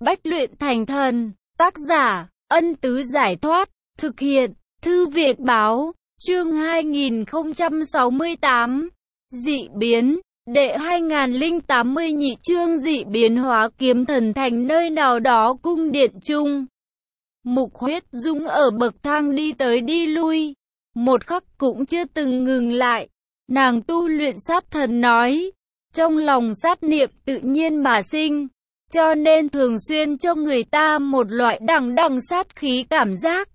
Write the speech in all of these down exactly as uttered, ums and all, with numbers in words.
Bách luyện thành thần. Tác giả, Ân Tứ Giải Thoát. Thực hiện, Thư Việt Báo. Chương hai nghìn không trăm sáu mươi tám. Dị biến. Đệ hai nghìn không trăm tám mươi nhị chương dị biến hóa kiếm thần thành nơi nào đó cung điện chung. Mục Huyết Dung ở bậc thang đi tới đi lui, một khắc cũng chưa từng ngừng lại. Nàng tu luyện sát thần nói, trong lòng sát niệm tự nhiên mà sinh, cho nên thường xuyên cho người ta một loại đằng đằng sát khí cảm giác.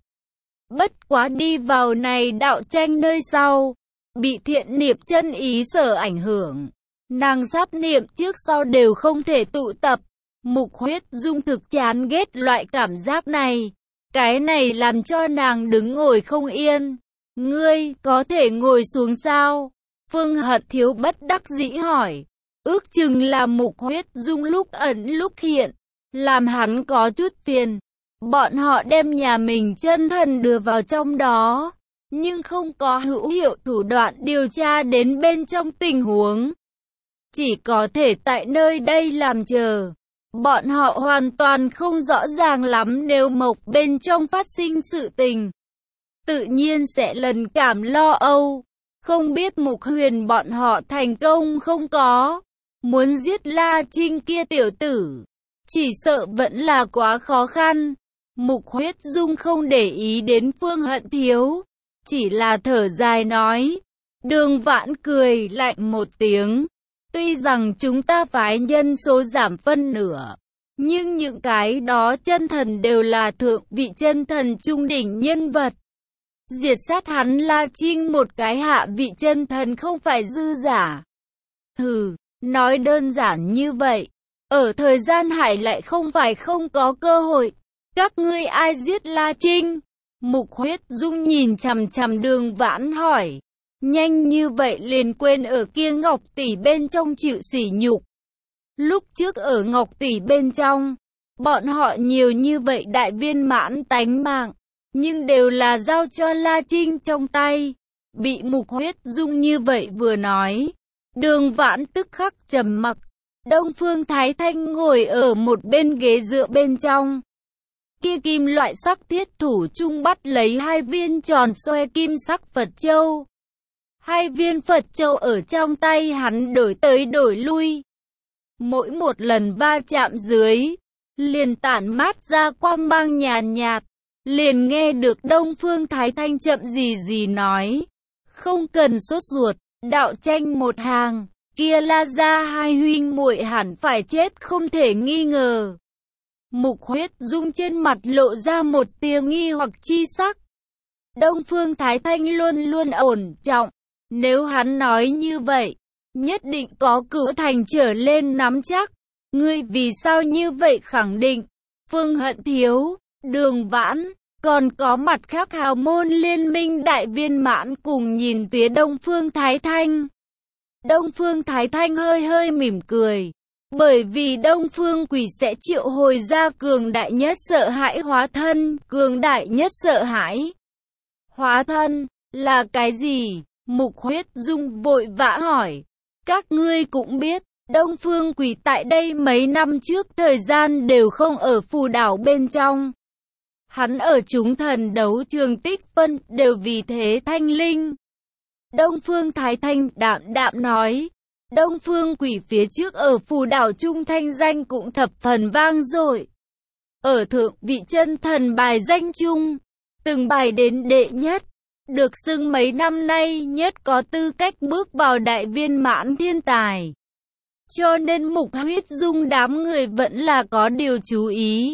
Bất quá đi vào này đạo tranh nơi sau, bị thiện niệm chân ý sở ảnh hưởng, nàng sát niệm trước sau đều không thể tụ tập. Mục Huyết Dung thực chán ghét loại cảm giác này, cái này làm cho nàng đứng ngồi không yên. Ngươi có thể ngồi xuống sao? Phương Hận Thiếu bất đắc dĩ hỏi. Ước chừng là Mục Huyết Dung lúc ẩn lúc hiện, làm hắn có chút phiền. Bọn họ đem nhà mình chân thần đưa vào trong đó, nhưng không có hữu hiệu thủ đoạn điều tra đến bên trong tình huống. Chỉ có thể tại nơi đây làm chờ. Bọn họ hoàn toàn không rõ ràng lắm nếu mộc bên trong phát sinh sự tình, tự nhiên sẽ lần cảm lo âu. Không biết Mục Huyền bọn họ thành công không có. Muốn giết La Trinh kia tiểu tử, chỉ sợ vẫn là quá khó khăn. Mục Huyết Dung không để ý đến Phương Hận Thiếu, chỉ là thở dài nói. Đường Vãn cười lạnh một tiếng. Tuy rằng chúng ta phái nhân số giảm phân nửa, nhưng những cái đó chân thần đều là thượng vị chân thần trung đỉnh nhân vật. Diệt sát hắn La Trinh một cái hạ vị chân thần không phải dư giả. Hừ, nói đơn giản như vậy, ở thời gian hải lại không phải không có cơ hội. Các ngươi ai giết La Trinh? Mục Huyết Dung nhìn chằm chằm Đường Vãn hỏi. Nhanh như vậy liền quên ở kia Ngọc Tỷ bên trong chịu sỉ nhục. Lúc trước ở Ngọc Tỷ bên trong, bọn họ nhiều như vậy đại viên mãn tánh mạng, nhưng đều là giao cho La Trinh trong tay. Bị Mục Huyết Dung như vậy vừa nói, Đường Vãn tức khắc trầm mặc. Đông Phương Thái Thanh ngồi ở một bên ghế dựa bên trong. Kia kim loại sắc thiết thủ trung bắt lấy hai viên tròn xoe kim sắc Phật châu. Hai viên Phật châu ở trong tay hắn đổi tới đổi lui. Mỗi một lần va chạm dưới, liền tản mát ra quang mang nhàn nhạt. Liền nghe được Đông Phương Thái Thanh chậm gì gì nói. Không cần sốt ruột, đạo tranh một hàng, kia La gia hai huynh muội hẳn phải chết không thể nghi ngờ. Mục Huyết Dung trên mặt lộ ra một tia nghi hoặc chi sắc. Đông Phương Thái Thanh luôn luôn ổn trọng. Nếu hắn nói như vậy, nhất định có cửu thành trở lên nắm chắc. Ngươi vì sao như vậy khẳng định? Phương Hận Thiếu, Đường Vãn, còn có mặt khác hào môn liên minh đại viên mãn cùng nhìn phía Đông Phương Thái Thanh. Đông Phương Thái Thanh hơi hơi mỉm cười. Bởi vì Đông Phương Quỷ sẽ triệu hồi ra cường đại nhất sợ hãi hóa thân. Cường đại nhất sợ hãi hóa thân là cái gì? Mục Huyết Dung vội vã hỏi. Các ngươi cũng biết, Đông Phương Quỷ tại đây mấy năm trước thời gian đều không ở phù đảo bên trong. Hắn ở chúng thần đấu trường tích phân đều vì thế thanh linh. Đông Phương Thái Thanh đạm đạm nói. Đông Phương Quỷ phía trước ở phù đảo trung thanh danh cũng thập phần vang dội. Ở thượng vị chân thần bài danh chung, từng bài đến đệ nhất. Được xưng mấy năm nay nhất có tư cách bước vào đại viên mãn thiên tài. Cho nên Mục Huyết Dung đám người vẫn là có điều chú ý.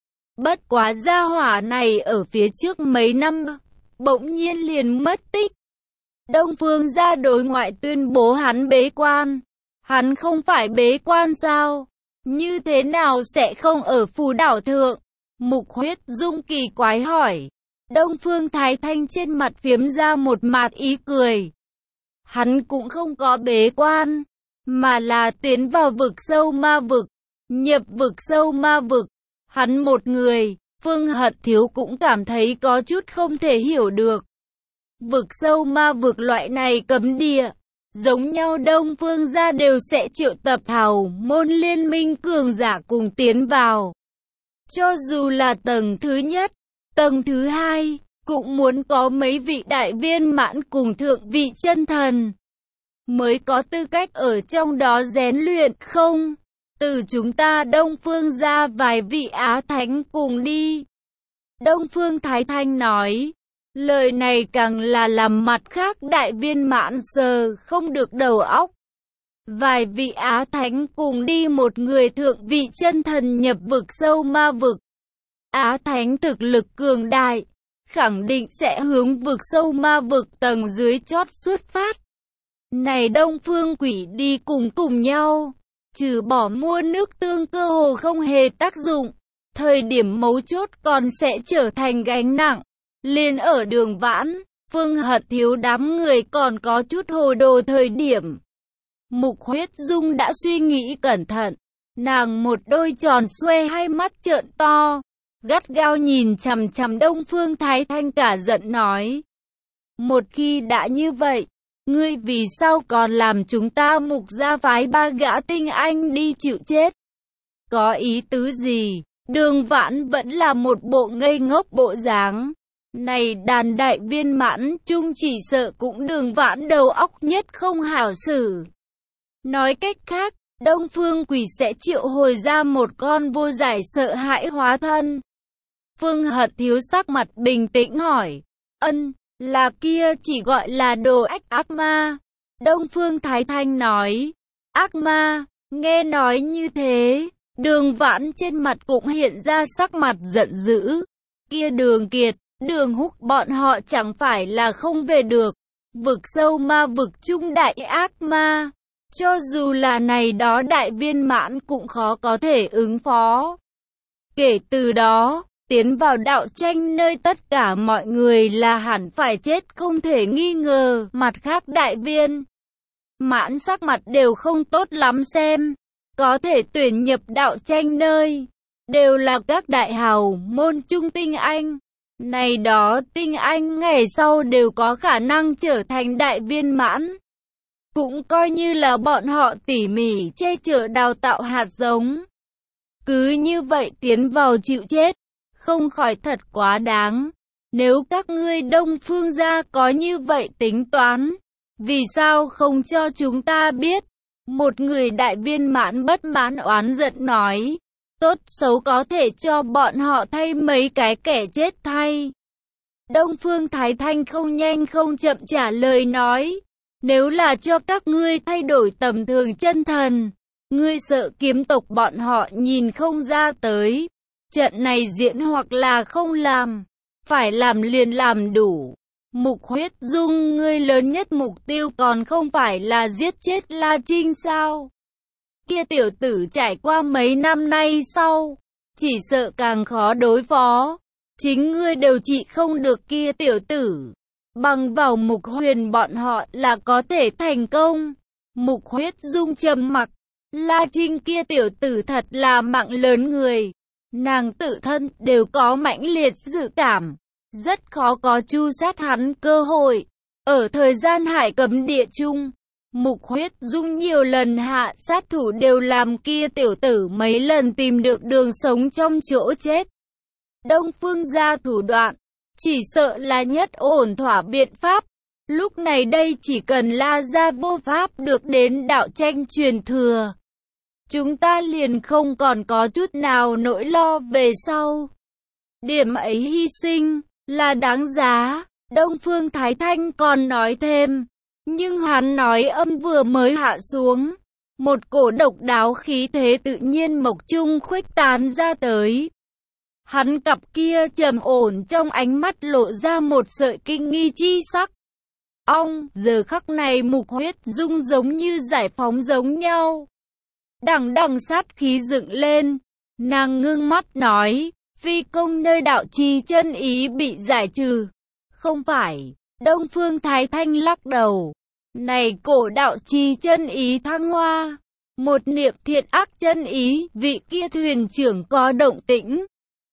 Bất quá gia hỏa này ở phía trước mấy năm, bỗng nhiên liền mất tích. Đông Phương gia đối ngoại tuyên bố hắn bế quan. Hắn không phải bế quan sao? Như thế nào sẽ không ở phù đảo thượng? Mục Huyết Dung kỳ quái hỏi. Đông Phương Thái Thanh trên mặt phiếm ra một mạt ý cười. Hắn cũng không có bế quan, mà là tiến vào vực sâu ma vực. Nhập vực sâu ma vực, hắn một người. Phương Hận Thiếu cũng cảm thấy có chút không thể hiểu được. Vực sâu ma vực loại này cấm địa, giống nhau Đông Phương gia đều sẽ triệu tập hào môn liên minh cường giả cùng tiến vào. Cho dù là tầng thứ nhất, tầng thứ hai, cũng muốn có mấy vị đại viên mãn cùng thượng vị chân thần, mới có tư cách ở trong đó rèn luyện không? Từ chúng ta Đông Phương ra vài vị Á Thánh cùng đi. Đông Phương Thái Thanh nói, lời này càng là làm mặt khác đại viên mãn sờ không được đầu óc. Vài vị Á Thánh cùng đi, một người thượng vị chân thần nhập vực sâu ma vực. Á Thánh thực lực cường đại, khẳng định sẽ hướng vực sâu ma vực tầng dưới chót xuất phát. Này Đông Phương Quỷ đi cùng cùng nhau, trừ bỏ mua nước tương cơ hồ không hề tác dụng, thời điểm mấu chốt còn sẽ trở thành gánh nặng. Liền ở Đường Vãn, Phương Hật Thiếu đám người còn có chút hồ đồ thời điểm, Mục Huyết Dung đã suy nghĩ cẩn thận, nàng một đôi tròn xoe hai mắt trợn to, gắt gao nhìn chằm chằm Đông Phương Thái Thanh cả giận nói, một khi đã như vậy, ngươi vì sao còn làm chúng ta Mục gia phái ba gã tinh anh đi chịu chết? Có ý tứ gì? Đường Vãn vẫn là một bộ ngây ngốc bộ dáng. Này đàn đại viên mãn chung chỉ sợ cũng Đường Vãn đầu óc nhất không hảo xử. Nói cách khác, Đông Phương Quỷ sẽ triệu hồi ra một con vô giải sợ hãi hóa thân. Phương Hật Thiếu sắc mặt bình tĩnh hỏi, ân, là kia chỉ gọi là đồ ách ác ma. Đông Phương Thái Thanh nói, ác ma, nghe nói như thế, Đường Vãn trên mặt cũng hiện ra sắc mặt giận dữ. Kia Đường Kiệt, Đường Húc bọn họ chẳng phải là không về được. Vực sâu ma vực trung đại ác ma, cho dù là này đó đại viên mãn cũng khó có thể ứng phó. Kể từ đó, tiến vào đạo tranh nơi tất cả mọi người là hẳn phải chết không thể nghi ngờ. Mặt khác đại viên mãn sắc mặt đều không tốt lắm xem, có thể tuyển nhập đạo tranh nơi, đều là các đại hào môn trung tinh anh. Này đó tinh anh ngày sau đều có khả năng trở thành đại viên mãn. Cũng coi như là bọn họ tỉ mỉ che chở đào tạo hạt giống. Cứ như vậy tiến vào chịu chết, không khỏi thật quá đáng. Nếu các ngươi Đông Phương gia có như vậy tính toán, vì sao không cho chúng ta biết? Một người đại viên mãn bất mãn oán giận nói, tốt xấu có thể cho bọn họ thay mấy cái kẻ chết thay. Đông Phương Thái Thanh không nhanh không chậm trả lời nói, nếu là cho các ngươi thay đổi tầm thường chân thần, ngươi sợ kiếm tộc bọn họ nhìn không ra tới. Trận này diễn hoặc là không làm, phải làm liền làm đủ. Mục Huyết Dung, ngươi lớn nhất mục tiêu còn không phải là giết chết La Trinh sao? Kia tiểu tử trải qua mấy năm nay sau, chỉ sợ càng khó đối phó. Chính ngươi đều trị không được kia tiểu tử, bằng vào Mục Huyền bọn họ là có thể thành công. Mục Huyết Dung trầm mặc, La Trinh kia tiểu tử thật là mạng lớn người. Nàng tự thân đều có mãnh liệt dự cảm, rất khó có chu sát hắn cơ hội. Ở thời gian hải cấm địa chung, Mục Huyết Dung nhiều lần hạ sát thủ đều làm kia tiểu tử mấy lần tìm được đường sống trong chỗ chết. Đông Phương gia thủ đoạn, chỉ sợ là nhất ổn thỏa biện pháp. Lúc này đây chỉ cần La gia vô pháp được đến đạo tranh truyền thừa, chúng ta liền không còn có chút nào nỗi lo về sau. Điểm ấy hy sinh là đáng giá. Đông Phương Thái Thanh còn nói thêm, nhưng hắn nói âm vừa mới hạ xuống, một cổ độc đáo khí thế tự nhiên mộc trung khuếch tán ra tới. Hắn cặp kia trầm ổn trong ánh mắt lộ ra một sợi kinh nghi chi sắc. Ong, giờ khắc này Mục Huyết Dung giống như giải phóng giống nhau. Đằng đằng sát khí dựng lên, nàng ngưng mắt nói, phi công nơi đạo trì chân ý bị giải trừ. Không phải, Đông Phương Thái Thanh lắc đầu. Này cổ đạo trì chân ý thăng hoa, một niệm thiện ác chân ý, vị kia thuyền trưởng có động tĩnh.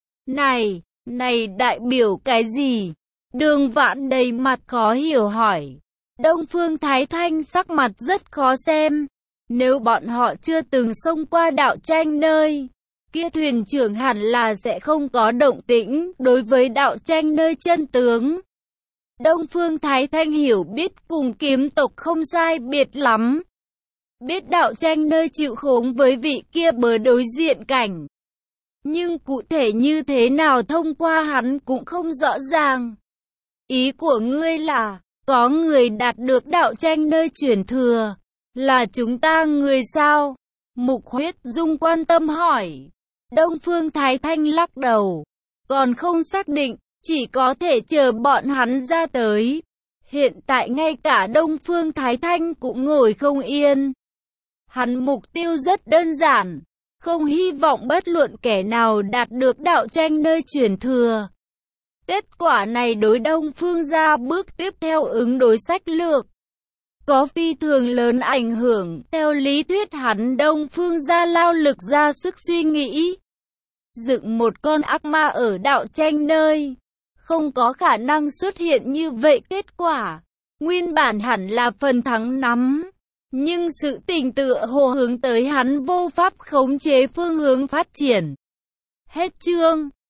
Này, này đại biểu cái gì? Đường Vãn đầy mặt khó hiểu hỏi. Đông Phương Thái Thanh sắc mặt rất khó xem. Nếu bọn họ chưa từng xông qua đạo tranh nơi, kia thuyền trưởng hẳn là sẽ không có động tĩnh đối với đạo tranh nơi chân tướng. Đông Phương Thái Thanh hiểu biết cùng kiếm tộc không sai biệt lắm. Biết đạo tranh nơi chịu khốn với vị kia bờ đối diện cảnh. Nhưng cụ thể như thế nào thông qua hắn cũng không rõ ràng. Ý của ngươi là, có người đạt được đạo tranh nơi chuyển thừa, là chúng ta người sao? Mục Huyết Dung quan tâm hỏi. Đông Phương Thái Thanh lắc đầu, còn không xác định, chỉ có thể chờ bọn hắn ra tới. Hiện tại ngay cả Đông Phương Thái Thanh cũng ngồi không yên. Hắn mục tiêu rất đơn giản, không hy vọng bất luận kẻ nào đạt được đạo tranh nơi truyền thừa. Kết quả này đối Đông Phương gia bước tiếp theo ứng đối sách lược có phi thường lớn ảnh hưởng. Theo lý thuyết hắn Đông Phương gia lao lực ra sức suy nghĩ, dựng một con ác ma ở đạo tranh nơi, không có khả năng xuất hiện như vậy. Kết quả nguyên bản hẳn là phần thắng nắm, nhưng sự tình tựa hồ hướng tới hắn vô pháp khống chế phương hướng phát triển. Hết chương.